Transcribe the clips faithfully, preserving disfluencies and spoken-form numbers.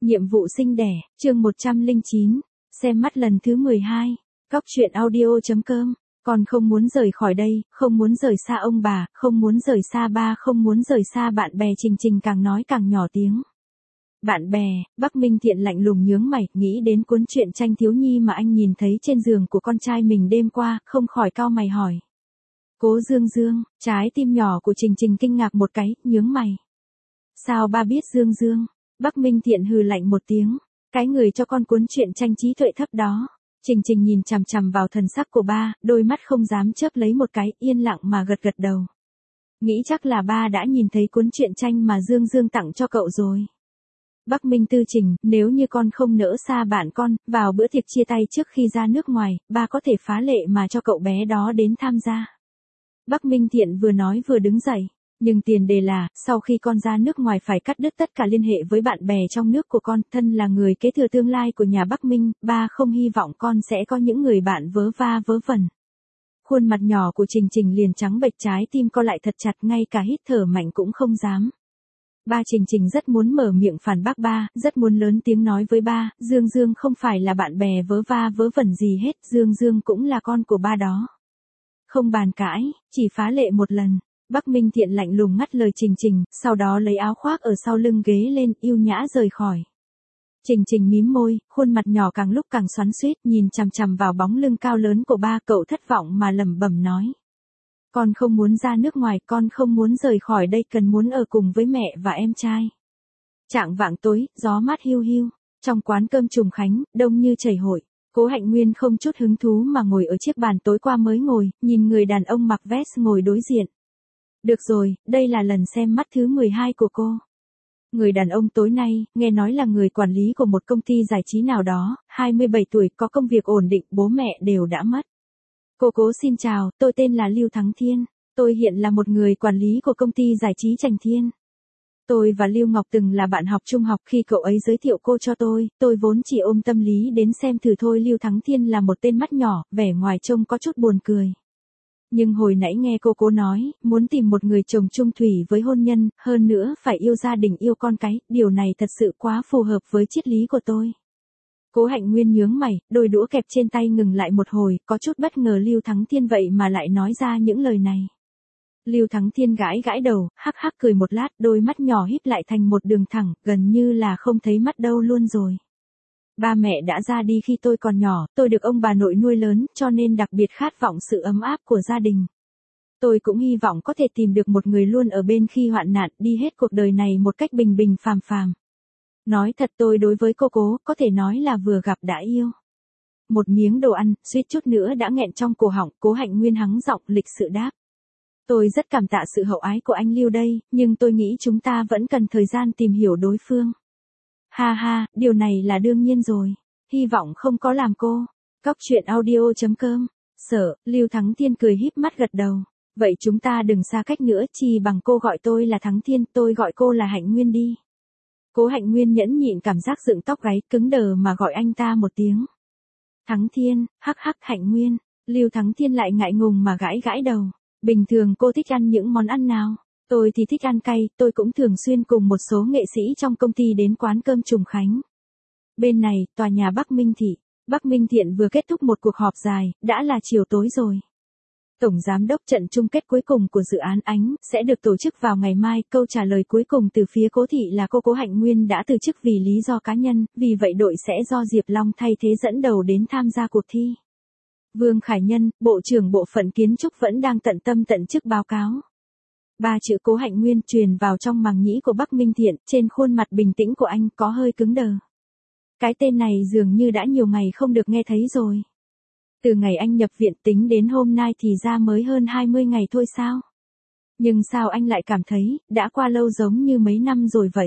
Nhiệm vụ sinh đẻ, chương một trăm lẻ chín, xem mắt lần thứ mười hai, Cóc truyện audio chấm com, con không muốn rời khỏi đây, không muốn rời xa ông bà, không muốn rời xa ba, không muốn rời xa bạn bè. Trình Trình càng nói càng nhỏ tiếng. Bạn bè, Bắc Minh Thiện lạnh lùng nhướng mày, nghĩ đến cuốn truyện tranh thiếu nhi mà anh nhìn thấy trên giường của con trai mình đêm qua, không khỏi cau mày hỏi. Cố Dương Dương, trái tim nhỏ của Trình Trình kinh ngạc một cái, nhướng mày. Sao ba biết Dương Dương? Bắc Minh Thiện hừ lạnh một tiếng, cái người cho con cuốn truyện tranh trí tuệ thấp đó. Trình Trình nhìn chằm chằm vào thần sắc của ba, đôi mắt không dám chớp lấy một cái, yên lặng mà gật gật đầu. Nghĩ chắc là ba đã nhìn thấy cuốn truyện tranh mà Dương Dương tặng cho cậu rồi. Bắc Minh Tư Trình, nếu như con không nỡ xa bạn con, vào bữa tiệc chia tay trước khi ra nước ngoài, ba có thể phá lệ mà cho cậu bé đó đến tham gia. Bắc Minh Thiện vừa nói vừa đứng dậy. Nhưng tiền đề là, sau khi con ra nước ngoài phải cắt đứt tất cả liên hệ với bạn bè trong nước của con, thân là người kế thừa tương lai của nhà Bắc Minh, ba không hy vọng con sẽ có những người bạn vớ va vớ vẩn. Khuôn mặt nhỏ của Trình Trình liền trắng bệch, trái tim co lại thật chặt, ngay cả hít thở mạnh cũng không dám. Ba Trình Trình rất muốn mở miệng phản bác ba, rất muốn lớn tiếng nói với ba, Dương Dương không phải là bạn bè vớ va vớ vẩn gì hết, Dương Dương cũng là con của ba đó. Không bàn cãi, chỉ phá lệ một lần. Bắc Minh Thiện lạnh lùng ngắt lời Trình Trình, sau đó lấy áo khoác ở sau lưng ghế lên, yêu nhã rời khỏi. Trình Trình mím môi, khuôn mặt nhỏ càng lúc càng xoắn xuýt, nhìn chằm chằm vào bóng lưng cao lớn của ba, cậu thất vọng mà lẩm bẩm nói. Con không muốn ra nước ngoài, con không muốn rời khỏi đây, cần muốn ở cùng với mẹ và em trai. Chạng vạng tối, gió mát hiu hiu, trong quán cơm Trùng Khánh, đông như chảy hội. Cố Hạnh Nguyên không chút hứng thú mà ngồi ở chiếc bàn tối qua mới ngồi, nhìn người đàn ông mặc vest ngồi đối diện. Được rồi, đây là lần xem mắt thứ mười hai của cô. Người đàn ông tối nay, nghe nói là người quản lý của một công ty giải trí nào đó, hai mươi bảy tuổi, có công việc ổn định, bố mẹ đều đã mất. Cô Cố xin chào, tôi tên là Lưu Thắng Thiên, tôi hiện là một người quản lý của công ty giải trí Trành Thiên. Tôi và Lưu Ngọc từng là bạn học trung học, khi cậu ấy giới thiệu cô cho tôi, tôi vốn chỉ ôm tâm lý đến xem thử thôi. Lưu Thắng Thiên là một tên mắt nhỏ, vẻ ngoài trông có chút buồn cười. Nhưng hồi nãy nghe cô Cố nói, muốn tìm một người chồng chung thủy với hôn nhân, hơn nữa phải yêu gia đình yêu con cái, điều này thật sự quá phù hợp với triết lý của tôi. Cố Hạnh Nguyên nhướng mày, đôi đũa kẹp trên tay ngừng lại một hồi, có chút bất ngờ Lưu Thắng Thiên vậy mà lại nói ra những lời này. Lưu Thắng Thiên gãi gãi đầu, hắc hắc cười một lát, đôi mắt nhỏ híp lại thành một đường thẳng, gần như là không thấy mắt đâu luôn rồi. Ba mẹ đã ra đi khi tôi còn nhỏ, tôi được ông bà nội nuôi lớn, cho nên đặc biệt khát vọng sự ấm áp của gia đình. Tôi cũng hy vọng có thể tìm được một người luôn ở bên khi hoạn nạn, đi hết cuộc đời này một cách bình bình phàm phàm. Nói thật, tôi đối với cô Cố, có thể nói là vừa gặp đã yêu. Một miếng đồ ăn, suýt chút nữa đã nghẹn trong cổ họng, Cố Hạnh Nguyên hắng giọng lịch sự đáp. Tôi rất cảm tạ sự hậu ái của anh Lưu đây, nhưng tôi nghĩ chúng ta vẫn cần thời gian tìm hiểu đối phương. Ha ha, điều này là đương nhiên rồi. Hy vọng không có làm cô. Cóc truyện audio chấm com. Sợ, Lưu Thắng Thiên cười híp mắt gật đầu. Vậy chúng ta đừng xa cách nữa, chỉ bằng cô gọi tôi là Thắng Thiên, tôi gọi cô là Hạnh Nguyên đi. Cố Hạnh Nguyên nhẫn nhịn cảm giác dựng tóc gáy, cứng đờ mà gọi anh ta một tiếng. Thắng Thiên, hắc hắc Hạnh Nguyên. Lưu Thắng Thiên lại ngại ngùng mà gãi gãi đầu. Bình thường cô thích ăn những món ăn nào? Tôi thì thích ăn cay, tôi cũng thường xuyên cùng một số nghệ sĩ trong công ty đến quán cơm Trùng Khánh. Bên này, tòa nhà Bắc Minh Thị. Bắc Minh Thiện vừa kết thúc một cuộc họp dài, đã là chiều tối rồi. Tổng giám đốc trận chung kết cuối cùng của dự án Ánh sẽ được tổ chức vào ngày mai. Câu trả lời cuối cùng từ phía Cố Thị là cô Cố Hạnh Nguyên đã từ chức vì lý do cá nhân, vì vậy đội sẽ do Diệp Long thay thế dẫn đầu đến tham gia cuộc thi. Vương Khải Nhân, Bộ trưởng Bộ phận Kiến trúc vẫn đang tận tâm tận chức báo cáo. Ba chữ Cố Hạnh Nguyên truyền vào trong màng nhĩ của Bắc Minh Thiện, trên khuôn mặt bình tĩnh của anh có hơi cứng đờ. Cái tên này dường như đã nhiều ngày không được nghe thấy rồi. Từ ngày anh nhập viện tính đến hôm nay thì ra mới hơn hai mươi ngày thôi sao? Nhưng sao anh lại cảm thấy, đã qua lâu giống như mấy năm rồi vậy?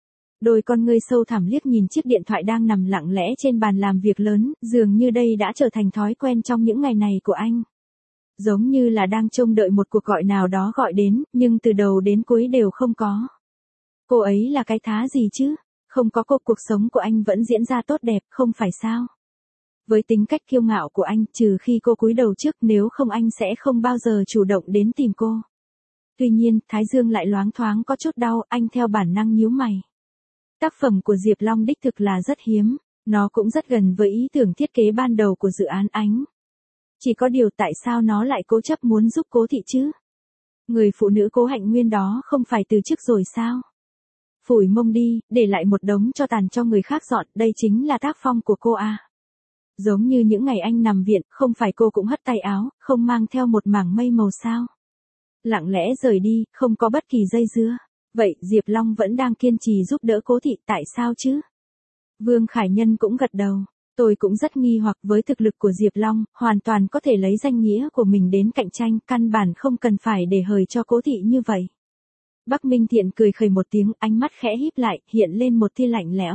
Đôi con ngươi sâu thẳm liếc nhìn chiếc điện thoại đang nằm lặng lẽ trên bàn làm việc lớn, dường như đây đã trở thành thói quen trong những ngày này của anh. Giống như là đang trông đợi một cuộc gọi nào đó gọi đến, nhưng từ đầu đến cuối đều không có. Cô ấy là cái thá gì chứ? Không có cô, cuộc sống của anh vẫn diễn ra tốt đẹp, không phải sao? Với tính cách kiêu ngạo của anh, trừ khi cô cúi đầu trước, nếu không anh sẽ không bao giờ chủ động đến tìm cô. Tuy nhiên, thái dương lại loáng thoáng có chút đau, anh theo bản năng nhíu mày. Tác phẩm của Diệp Long đích thực là rất hiếm, nó cũng rất gần với ý tưởng thiết kế ban đầu của dự án Ánh. Chỉ có điều tại sao nó lại cố chấp muốn giúp Cố Thị chứ? Người phụ nữ Cố Hạnh Nguyên đó không phải từ chức rồi sao? Phủi mông đi, để lại một đống tro tàn cho người khác dọn, đây chính là tác phong của cô à. Giống như những ngày anh nằm viện, không phải cô cũng hất tay áo, không mang theo một mảng mây màu sao? Lặng lẽ rời đi, không có bất kỳ dây dưa. Vậy Diệp Long vẫn đang kiên trì giúp đỡ Cố Thị, tại sao chứ? Vương Khải Nhân cũng gật đầu. Tôi cũng rất nghi hoặc với thực lực của Diệp Long, hoàn toàn có thể lấy danh nghĩa của mình đến cạnh tranh, căn bản không cần phải để hời cho Cố Thị như vậy. Bắc Minh Thiện cười khẩy một tiếng, ánh mắt khẽ híp lại, hiện lên một tia lạnh lẽo.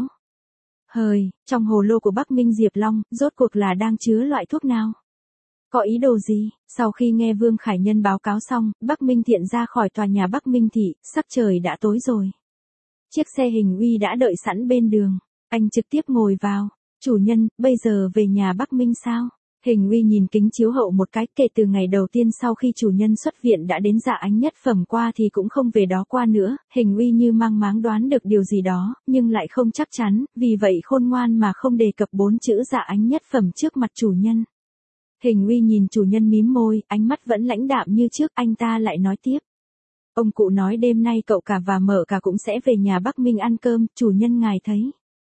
Hời, trong hồ lô của Bắc Minh Diệp Long, rốt cuộc là đang chứa loại thuốc nào? Có ý đồ gì? Sau khi nghe Vương Khải Nhân báo cáo xong, Bắc Minh Thiện ra khỏi tòa nhà Bắc Minh Thị, sắc trời đã tối rồi. Chiếc xe hình uy đã đợi sẵn bên đường. Anh trực tiếp ngồi vào. Chủ nhân, bây giờ về nhà Bắc Minh sao? Hình uy nhìn kính chiếu hậu một cái, kể từ ngày đầu tiên sau khi chủ nhân xuất viện đã đến Dạ Ánh nhất phẩm qua thì cũng không về đó qua nữa. Hình uy như mang máng đoán được điều gì đó, nhưng lại không chắc chắn, vì vậy khôn ngoan mà không đề cập bốn chữ Dạ Ánh nhất phẩm trước mặt chủ nhân. Hình uy nhìn chủ nhân mím môi, ánh mắt vẫn lãnh đạm như trước, anh ta lại nói tiếp. Ông cụ nói đêm nay cậu cả và Mở cả cũng sẽ về nhà Bắc Minh ăn cơm, chủ nhân ngài thấy.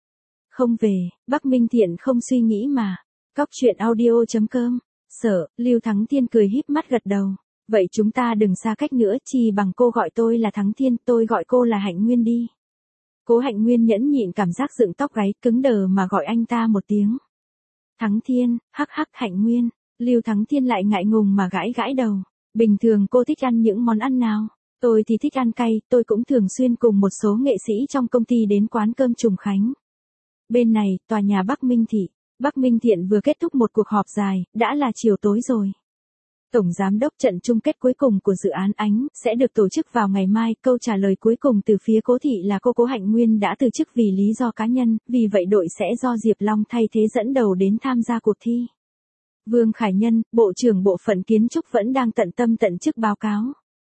Không về, Bắc Minh Thiện không suy nghĩ mà. Cóc truyện audio chấm com. Sở, Lưu Thắng Thiên cười híp mắt gật đầu. Vậy chúng ta đừng xa cách nữa, chỉ bằng cô gọi tôi là Thắng Thiên, tôi gọi cô là Hạnh Nguyên đi. Cố Hạnh Nguyên nhẫn nhịn cảm giác dựng tóc gáy, cứng đờ mà gọi anh ta một tiếng. Thắng Thiên, hắc hắc Hạnh Nguyên. Lưu Thắng Thiên lại ngại ngùng mà gãi gãi đầu. Bình thường cô thích ăn những món ăn nào? Tôi thì thích ăn cay, tôi cũng thường xuyên cùng một số nghệ sĩ trong công ty đến quán cơm Trùng Khánh. Bên này, tòa nhà Bắc Minh Thị. Bắc Minh Thiện vừa kết thúc một cuộc họp dài, đã là chiều tối rồi. Tổng giám đốc trận chung kết cuối cùng của dự án Ánh sẽ được tổ chức vào ngày mai. Câu trả lời cuối cùng từ phía Cố Thị là cô Cố Hạnh Nguyên đã từ chức vì lý do cá nhân, vì vậy đội sẽ do Diệp Long thay thế dẫn đầu đến tham gia cuộc thi. Vương Khải Nhân, Bộ trưởng Bộ phận Kiến trúc vẫn đang tận tâm tận chức báo cáo.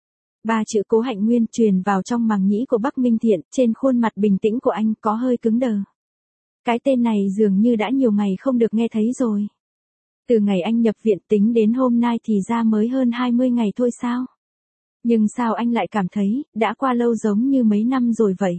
Ba chữ Cố Hạnh Nguyên truyền vào trong màng nhĩ của Bắc Minh Thiện, trên khuôn mặt bình tĩnh của anh có hơi cứng đờ. Cái tên này dường như đã nhiều ngày không được nghe thấy rồi. Từ ngày anh nhập viện tính đến hôm nay thì ra mới hơn hai mươi ngày thôi sao? Nhưng sao anh lại cảm thấy, đã qua lâu giống như mấy năm rồi vậy?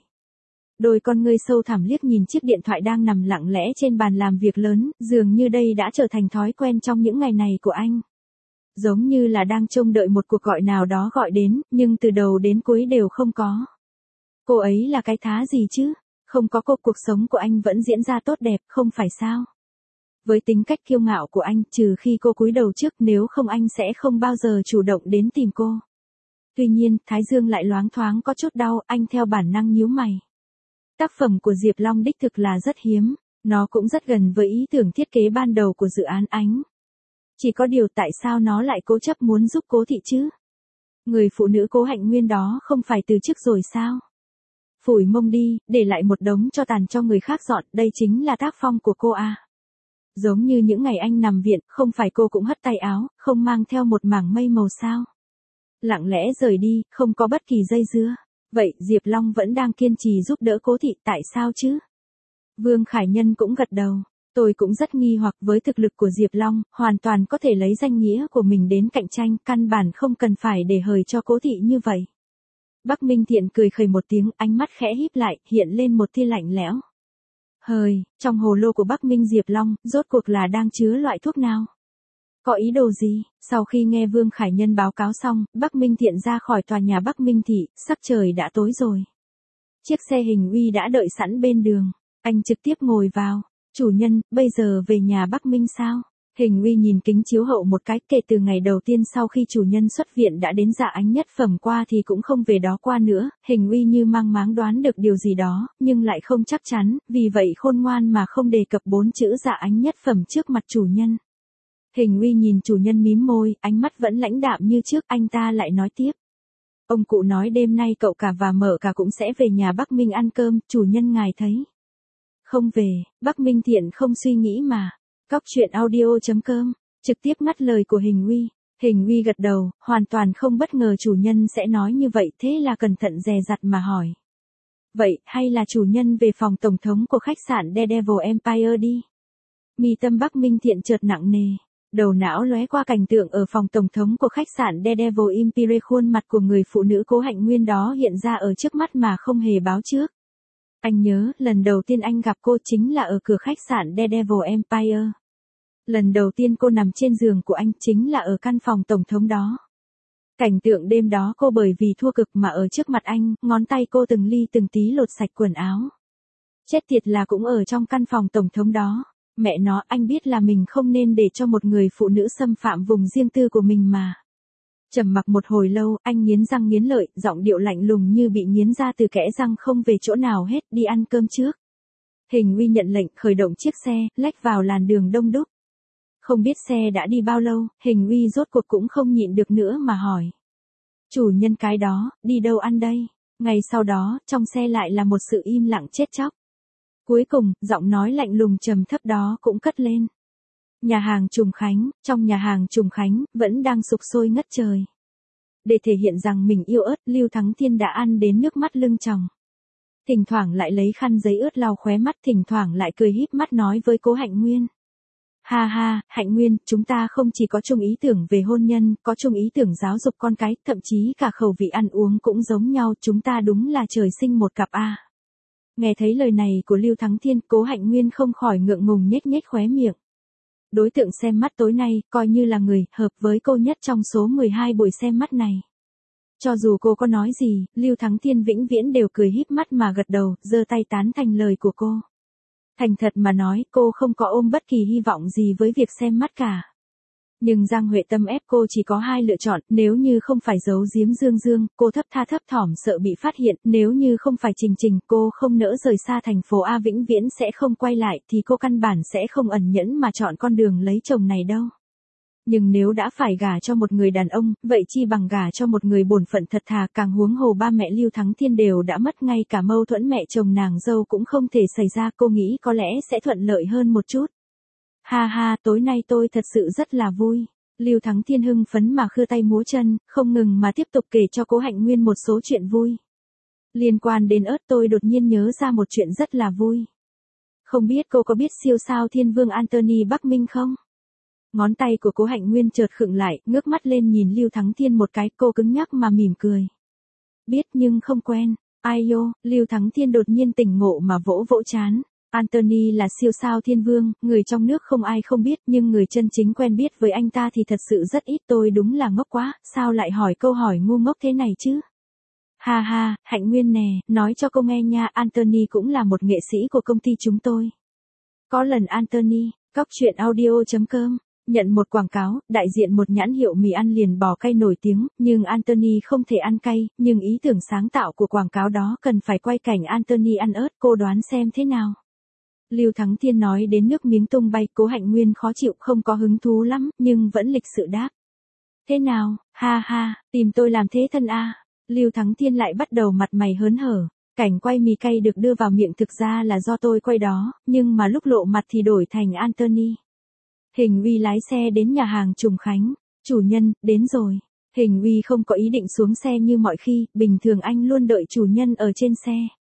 Đôi con ngươi sâu thẳm liếc nhìn chiếc điện thoại đang nằm lặng lẽ trên bàn làm việc lớn, dường như đây đã trở thành thói quen trong những ngày này của anh. Giống như là đang trông đợi một cuộc gọi nào đó gọi đến, nhưng từ đầu đến cuối đều không có. Cô ấy là cái thá gì chứ? Không có cô cuộc sống của anh vẫn diễn ra tốt đẹp, không phải sao? Với tính cách kiêu ngạo của anh, trừ khi cô cúi đầu trước, nếu không anh sẽ không bao giờ chủ động đến tìm cô. Tuy nhiên, Thái Dương lại loáng thoáng có chút đau, anh theo bản năng nhíu mày. Tác phẩm của Diệp Long đích thực là rất hiếm, nó cũng rất gần với ý tưởng thiết kế ban đầu của dự án Ánh. Chỉ có điều tại sao nó lại cố chấp muốn giúp Cố Thị chứ? Người phụ nữ Cố Hạnh Nguyên đó không phải từ chức rồi sao? Phủi mông đi, để lại một đống tro tàn cho người khác dọn, đây chính là tác phong của cô à. Giống như những ngày anh nằm viện, không phải cô cũng hất tay áo, không mang theo một mảng mây màu sao? Lặng lẽ rời đi, không có bất kỳ dây dưa. Vậy Diệp Long vẫn đang kiên trì giúp đỡ Cố Thị, tại sao chứ? Vương Khải Nhân cũng gật đầu. Tôi cũng rất nghi hoặc với thực lực của Diệp Long, hoàn toàn có thể lấy danh nghĩa của mình đến cạnh tranh, căn bản không cần phải để hời cho Cố Thị như vậy. Bắc Minh Thiện cười khẩy một tiếng, ánh mắt khẽ híp lại, hiện lên một tia lạnh lẽo. Hời, trong hồ lô của Bắc Minh Diệp Long, rốt cuộc là đang chứa loại thuốc nào? Có ý đồ gì? Sau khi nghe Vương Khải Nhân báo cáo xong, Bắc Minh Thiện ra khỏi tòa nhà Bắc Minh Thị, sắc trời đã tối rồi. Chiếc xe hình uy đã đợi sẵn bên đường. Anh trực tiếp ngồi vào. Chủ nhân, bây giờ về nhà Bắc Minh sao? Hình uy nhìn kính chiếu hậu một cái, kể từ ngày đầu tiên sau khi chủ nhân xuất viện đã đến Dạ Ánh nhất phẩm qua thì cũng không về đó qua nữa. Hình uy như mang máng đoán được điều gì đó, nhưng lại không chắc chắn, vì vậy khôn ngoan mà không đề cập bốn chữ Dạ Ánh nhất phẩm trước mặt chủ nhân. Hình uy nhìn chủ nhân mím môi, ánh mắt vẫn lãnh đạm như trước, anh ta lại nói tiếp. Ông cụ nói đêm nay cậu cả và Mở cả cũng sẽ về nhà Bắc Minh ăn cơm, chủ nhân ngài thấy. Không về, Bắc Minh Thiện không suy nghĩ mà. Cóc truyện audio chấm com, trực tiếp ngắt lời của Hình uy. Hình uy gật đầu, hoàn toàn không bất ngờ chủ nhân sẽ nói như vậy, thế là cẩn thận dè dặt mà hỏi. Vậy, hay là chủ nhân về phòng tổng thống của khách sạn Daredevil Empire đi? Mi tâm Bắc Minh Thiện chợt nặng nề. Đầu não lóe qua cảnh tượng ở phòng tổng thống của khách sạn Daredevil Empire, khuôn mặt của người phụ nữ Cố Hạnh Nguyên đó hiện ra ở trước mắt mà không hề báo trước. Anh nhớ, lần đầu tiên anh gặp cô chính là ở cửa khách sạn Daredevil Empire. Lần đầu tiên cô nằm trên giường của anh chính là ở căn phòng tổng thống đó. Cảnh tượng đêm đó cô bởi vì thua cực mà ở trước mặt anh, ngón tay cô từng ly từng tí lột sạch quần áo. Chết tiệt là cũng ở trong căn phòng tổng thống đó. Mẹ nó, anh biết là mình không nên để cho một người phụ nữ xâm phạm vùng riêng tư của mình mà. Trầm mặc một hồi lâu, anh nghiến răng nghiến lợi, giọng điệu lạnh lùng như bị nghiến ra từ kẽ răng, không về chỗ nào hết, đi ăn cơm trước. Hình Uy nhận lệnh, khởi động chiếc xe, lách vào làn đường đông đúc. Không biết xe đã đi bao lâu, Hình Uy rốt cuộc cũng không nhịn được nữa mà hỏi. Chủ nhân cái đó, đi đâu ăn đây? Ngày sau đó, trong xe lại là một sự im lặng chết chóc. Cuối cùng, giọng nói lạnh lùng trầm thấp đó cũng cất lên. Nhà hàng Trùng Khánh, trong nhà hàng Trùng Khánh, vẫn đang sục sôi ngất trời. Để thể hiện rằng mình yêu ớt, Lưu Thắng Thiên đã ăn đến nước mắt lưng tròng. Thỉnh thoảng lại lấy khăn giấy ướt lau khóe mắt, thỉnh thoảng lại cười híp mắt nói với Cố Hạnh Nguyên. Ha ha, Hạnh Nguyên, chúng ta không chỉ có chung ý tưởng về hôn nhân, có chung ý tưởng giáo dục con cái, thậm chí cả khẩu vị ăn uống cũng giống nhau, chúng ta đúng là trời sinh một cặp a. Nghe thấy lời này của Lưu Thắng Thiên, Cố Hạnh Nguyên không khỏi ngượng ngùng nhếch nhếch khóe miệng. Đối tượng xem mắt tối nay, coi như là người hợp với cô nhất trong số mười hai buổi xem mắt này. Cho dù cô có nói gì, Lưu Thắng Thiên vĩnh viễn đều cười híp mắt mà gật đầu, giơ tay tán thành lời của cô. Thành thật mà nói, cô không có ôm bất kỳ hy vọng gì với việc xem mắt cả. Nhưng Giang Huệ Tâm ép cô chỉ có hai lựa chọn, nếu như không phải giấu giếm Dương Dương, cô thấp tha thấp thỏm sợ bị phát hiện, nếu như không phải Trình Trình, cô không nỡ rời xa thành phố A vĩnh viễn sẽ không quay lại, thì cô căn bản sẽ không ẩn nhẫn mà chọn con đường lấy chồng này đâu. Nhưng nếu đã phải gả cho một người đàn ông, vậy chi bằng gả cho một người bổn phận thật thà, càng huống hồ ba mẹ Lưu Thắng Thiên đều đã mất, ngay cả mâu thuẫn mẹ chồng nàng dâu cũng không thể xảy ra, cô nghĩ có lẽ sẽ thuận lợi hơn một chút. Ha ha, tối nay tôi thật sự rất là vui. Lưu Thắng Thiên hưng phấn mà khưa tay múa chân, không ngừng mà tiếp tục kể cho Cố Hạnh Nguyên một số chuyện vui. Liên quan đến ớt, tôi đột nhiên nhớ ra một chuyện rất là vui. Không biết cô có biết siêu sao thiên vương Anthony Bắc Minh không? Ngón tay của Cố Hạnh Nguyên chợt khựng lại, ngước mắt lên nhìn Lưu Thắng Thiên một cái, cô cứng nhắc mà mỉm cười. Biết nhưng không quen. Ai yo, Lưu Thắng Thiên đột nhiên tỉnh ngộ mà vỗ vỗ trán. Anthony là siêu sao thiên vương, người trong nước không ai không biết, nhưng người chân chính quen biết với anh ta thì thật sự rất ít, tôi đúng là ngốc quá, sao lại hỏi câu hỏi ngu ngốc thế này chứ? Ha ha, Hạnh Nguyên nè, nói cho cô nghe nha, Anthony cũng là một nghệ sĩ của công ty chúng tôi. Có lần Anthony, cóc truyện audio chấm com, nhận một quảng cáo, đại diện một nhãn hiệu mì ăn liền bò cay nổi tiếng, nhưng Anthony không thể ăn cay, nhưng ý tưởng sáng tạo của quảng cáo đó cần phải quay cảnh Anthony ăn ớt, cô đoán xem thế nào? Lưu Thắng Thiên nói đến nước miếng tung bay, Cố Hạnh Nguyên khó chịu, không có hứng thú lắm, nhưng vẫn lịch sự đáp. Thế nào, ha ha, tìm tôi làm thế thân a? Lưu Thắng Thiên lại bắt đầu mặt mày hớn hở. Cảnh quay mì cay được đưa vào miệng thực ra là do tôi quay đó, nhưng mà lúc lộ mặt thì đổi thành Anthony. Hình Uy lái xe đến nhà hàng Trùng Khánh. Chủ nhân, đến rồi. Hình Uy không có ý định xuống xe như mọi khi, bình thường anh luôn đợi chủ nhân ở trên xe.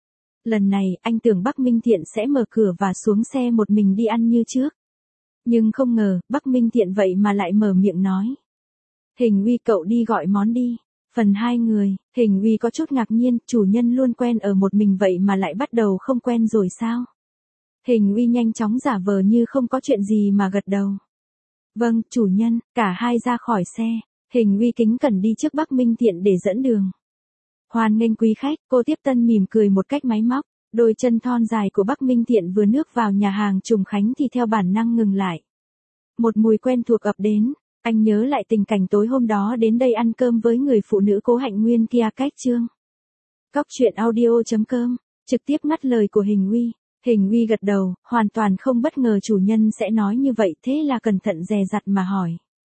Lần này, anh tưởng Bắc Minh Thiện sẽ mở cửa và xuống xe một mình đi ăn như trước. Nhưng không ngờ, Bắc Minh Thiện vậy mà lại mở miệng nói. Hình Uy, cậu đi gọi món đi. Phần hai người, Hình Uy có chút ngạc nhiên, chủ nhân luôn quen ở một mình vậy mà lại bắt đầu không quen rồi sao? Hình Uy nhanh chóng giả vờ như không có chuyện gì mà gật đầu. Vâng, chủ nhân, cả hai ra khỏi xe. Hình Uy kính cẩn đi trước Bắc Minh Thiện để dẫn đường. Hoan nghênh quý khách, cô tiếp tân mỉm cười một cách máy móc. Đôi chân thon dài của Bắc Minh Thiện vừa bước vào nhà hàng Trùng Khánh thì theo bản năng ngừng lại. Một mùi quen thuộc ập đến. Anh nhớ lại tình cảnh tối hôm đó đến đây ăn cơm với người phụ nữ Cố Hạnh Nguyên kia cách chương. Cóc truyện audio chấm com, trực tiếp ngắt lời của Hình Uy. Hình Uy gật đầu, hoàn toàn không bất ngờ chủ nhân sẽ nói như vậy, thế là cẩn thận dè dặt mà hỏi.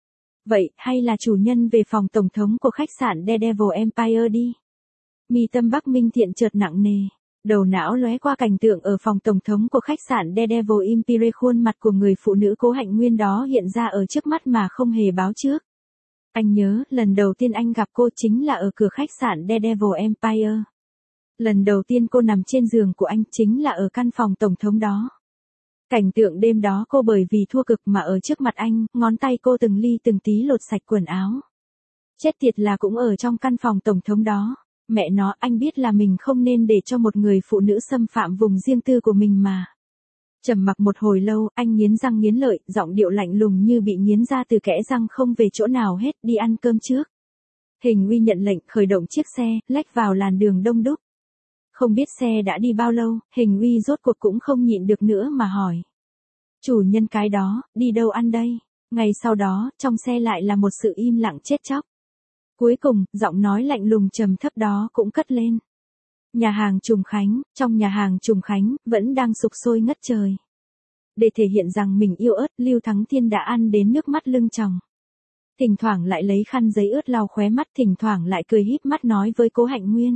Vậy, hay là chủ nhân về phòng tổng thống của khách sạn Daredevil Empire đi? Mi tâm Bắc Minh Thiện chợt nặng nề. Đầu não lóe qua cảnh tượng ở phòng tổng thống của khách sạn Daredevil Empire, khuôn mặt của người phụ nữ Cố Hạnh Nguyên đó hiện ra ở trước mắt mà không hề báo trước. Anh nhớ, lần đầu tiên anh gặp cô chính là ở cửa khách sạn Daredevil Empire. Lần đầu tiên cô nằm trên giường của anh chính là ở căn phòng tổng thống đó. Cảnh tượng đêm đó cô bởi vì thua cực mà ở trước mặt anh, ngón tay cô từng ly từng tí lột sạch quần áo. Chết tiệt là cũng ở trong căn phòng tổng thống đó. Mẹ nó, anh biết là mình không nên để cho một người phụ nữ xâm phạm vùng riêng tư của mình mà. Trầm mặc một hồi lâu, anh nghiến răng nghiến lợi, giọng điệu lạnh lùng như bị nghiến ra từ kẽ răng không về chỗ nào hết, đi ăn cơm trước. Hình Uy nhận lệnh khởi động chiếc xe, lách vào làn đường đông đúc. Không biết xe đã đi bao lâu, Hình Uy rốt cuộc cũng không nhịn được nữa mà hỏi. Chủ nhân cái đó, đi đâu ăn đây? Ngày sau đó, trong xe lại là một sự im lặng chết chóc. Cuối cùng, giọng nói lạnh lùng trầm thấp đó cũng cất lên. Nhà hàng Trùng Khánh, trong nhà hàng Trùng Khánh, vẫn đang sục sôi ngất trời. Để thể hiện rằng mình yêu ớt, Lưu Thắng Thiên đã ăn đến nước mắt lưng tròng. Thỉnh thoảng lại lấy khăn giấy ướt lau khóe mắt, thỉnh thoảng lại cười híp mắt nói với Cố Hạnh Nguyên.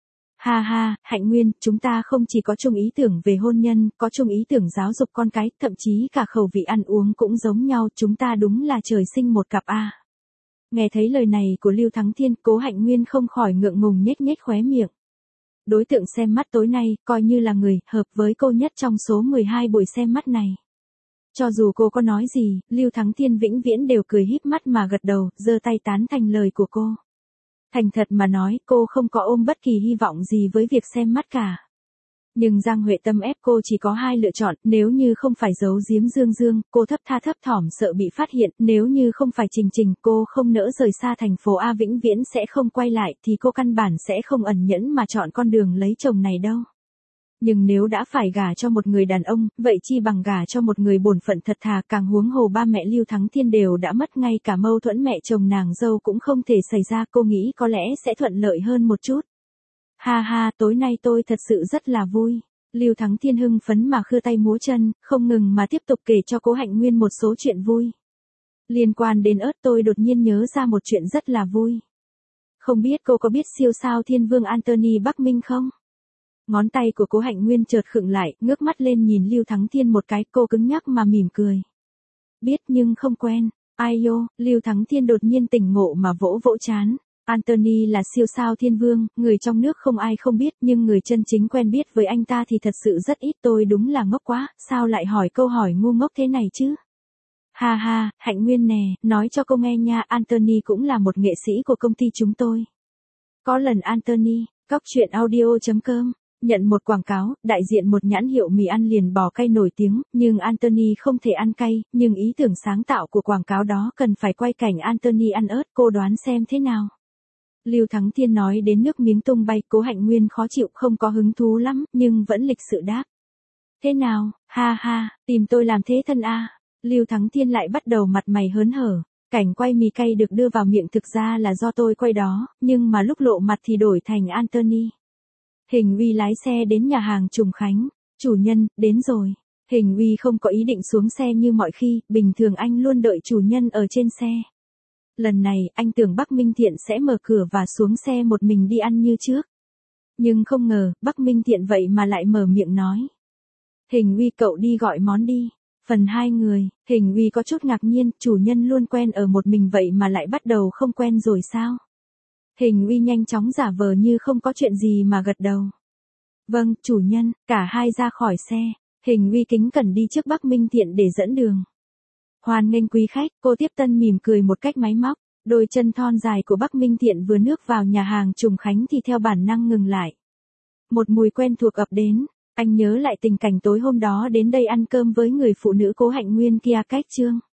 Ha ha, Hạnh Nguyên, chúng ta không chỉ có chung ý tưởng về hôn nhân, có chung ý tưởng giáo dục con cái, thậm chí cả khẩu vị ăn uống cũng giống nhau, chúng ta đúng là trời sinh một cặp a. Nghe thấy lời này của Lưu Thắng Thiên, Cố Hạnh Nguyên không khỏi ngượng ngùng nhếch nhếch khóe miệng. Đối tượng xem mắt tối nay, coi như là người hợp với cô nhất trong số mười hai buổi xem mắt này. Cho dù cô có nói gì, Lưu Thắng Thiên vĩnh viễn đều cười híp mắt mà gật đầu, giơ tay tán thành lời của cô. Thành thật mà nói, cô không có ôm bất kỳ hy vọng gì với việc xem mắt cả. Nhưng Giang Huệ Tâm ép cô chỉ có hai lựa chọn, nếu như không phải giấu giếm Dương Dương, cô thấp tha thấp thỏm sợ bị phát hiện, nếu như không phải Trình Trình, cô không nỡ rời xa thành phố A vĩnh viễn sẽ không quay lại, thì cô căn bản sẽ không ẩn nhẫn mà chọn con đường lấy chồng này đâu. Nhưng nếu đã phải gả cho một người đàn ông, vậy chi bằng gả cho một người bổn phận thật thà, càng huống hồ ba mẹ Lưu Thắng Thiên đều đã mất, ngay cả mâu thuẫn mẹ chồng nàng dâu cũng không thể xảy ra, cô nghĩ có lẽ sẽ thuận lợi hơn một chút. Ha ha, tối nay tôi thật sự rất là vui. Lưu Thắng Thiên hưng phấn mà khưa tay múa chân, không ngừng mà tiếp tục kể cho Cố Hạnh Nguyên một số chuyện vui. Liên quan đến ớt tôi đột nhiên nhớ ra một chuyện rất là vui. Không biết cô có biết siêu sao thiên vương Anthony Bắc Minh không? Ngón tay của Cố Hạnh Nguyên chợt khựng lại, ngước mắt lên nhìn Lưu Thắng Thiên một cái, cô cứng nhắc mà mỉm cười. Biết nhưng không quen. Ai yo, Lưu Thắng Thiên đột nhiên tỉnh ngộ mà vỗ vỗ trán. Anthony là siêu sao thiên vương, người trong nước không ai không biết, nhưng người chân chính quen biết với anh ta thì thật sự rất ít, tôi đúng là ngốc quá, sao lại hỏi câu hỏi ngu ngốc thế này chứ? Ha ha, Hạnh Nguyên nè, nói cho cô nghe nha, Anthony cũng là một nghệ sĩ của công ty chúng tôi. Có lần Anthony, cóc truyện audio chấm com, nhận một quảng cáo, đại diện một nhãn hiệu mì ăn liền bò cay nổi tiếng, nhưng Anthony không thể ăn cay, nhưng ý tưởng sáng tạo của quảng cáo đó cần phải quay cảnh Anthony ăn ớt, cô đoán xem thế nào? Lưu Thắng Thiên nói đến nước miếng tung bay, Cố Hạnh Nguyên khó chịu không có hứng thú lắm, nhưng vẫn lịch sự đáp. Thế nào, ha ha, tìm tôi làm thế thân a. Lưu Thắng Thiên lại bắt đầu mặt mày hớn hở, cảnh quay mì cay được đưa vào miệng thực ra là do tôi quay đó, nhưng mà lúc lộ mặt thì đổi thành Anthony. Hình Uy lái xe đến nhà hàng Trùng Khánh, chủ nhân, đến rồi. Hình Uy không có ý định xuống xe như mọi khi, bình thường anh luôn đợi chủ nhân ở trên xe. Lần này, anh tưởng Bắc Minh Thiện sẽ mở cửa và xuống xe một mình đi ăn như trước. Nhưng không ngờ, Bắc Minh Thiện vậy mà lại mở miệng nói. Hình Uy cậu đi gọi món đi. Phần hai người, Hình Uy có chút ngạc nhiên, chủ nhân luôn quen ở một mình vậy mà lại bắt đầu không quen rồi sao? Hình Uy nhanh chóng giả vờ như không có chuyện gì mà gật đầu. Vâng, chủ nhân, cả hai ra khỏi xe. Hình Uy kính cẩn đi trước Bắc Minh Thiện để dẫn đường. Hoan nghênh quý khách, cô tiếp tân mỉm cười một cách máy móc, đôi chân thon dài của Bắc Minh Thiện vừa bước vào nhà hàng Trùng Khánh thì theo bản năng ngừng lại. Một mùi quen thuộc ập đến, anh nhớ lại tình cảnh tối hôm đó đến đây ăn cơm với người phụ nữ Cố Hạnh Nguyên kia cách chương.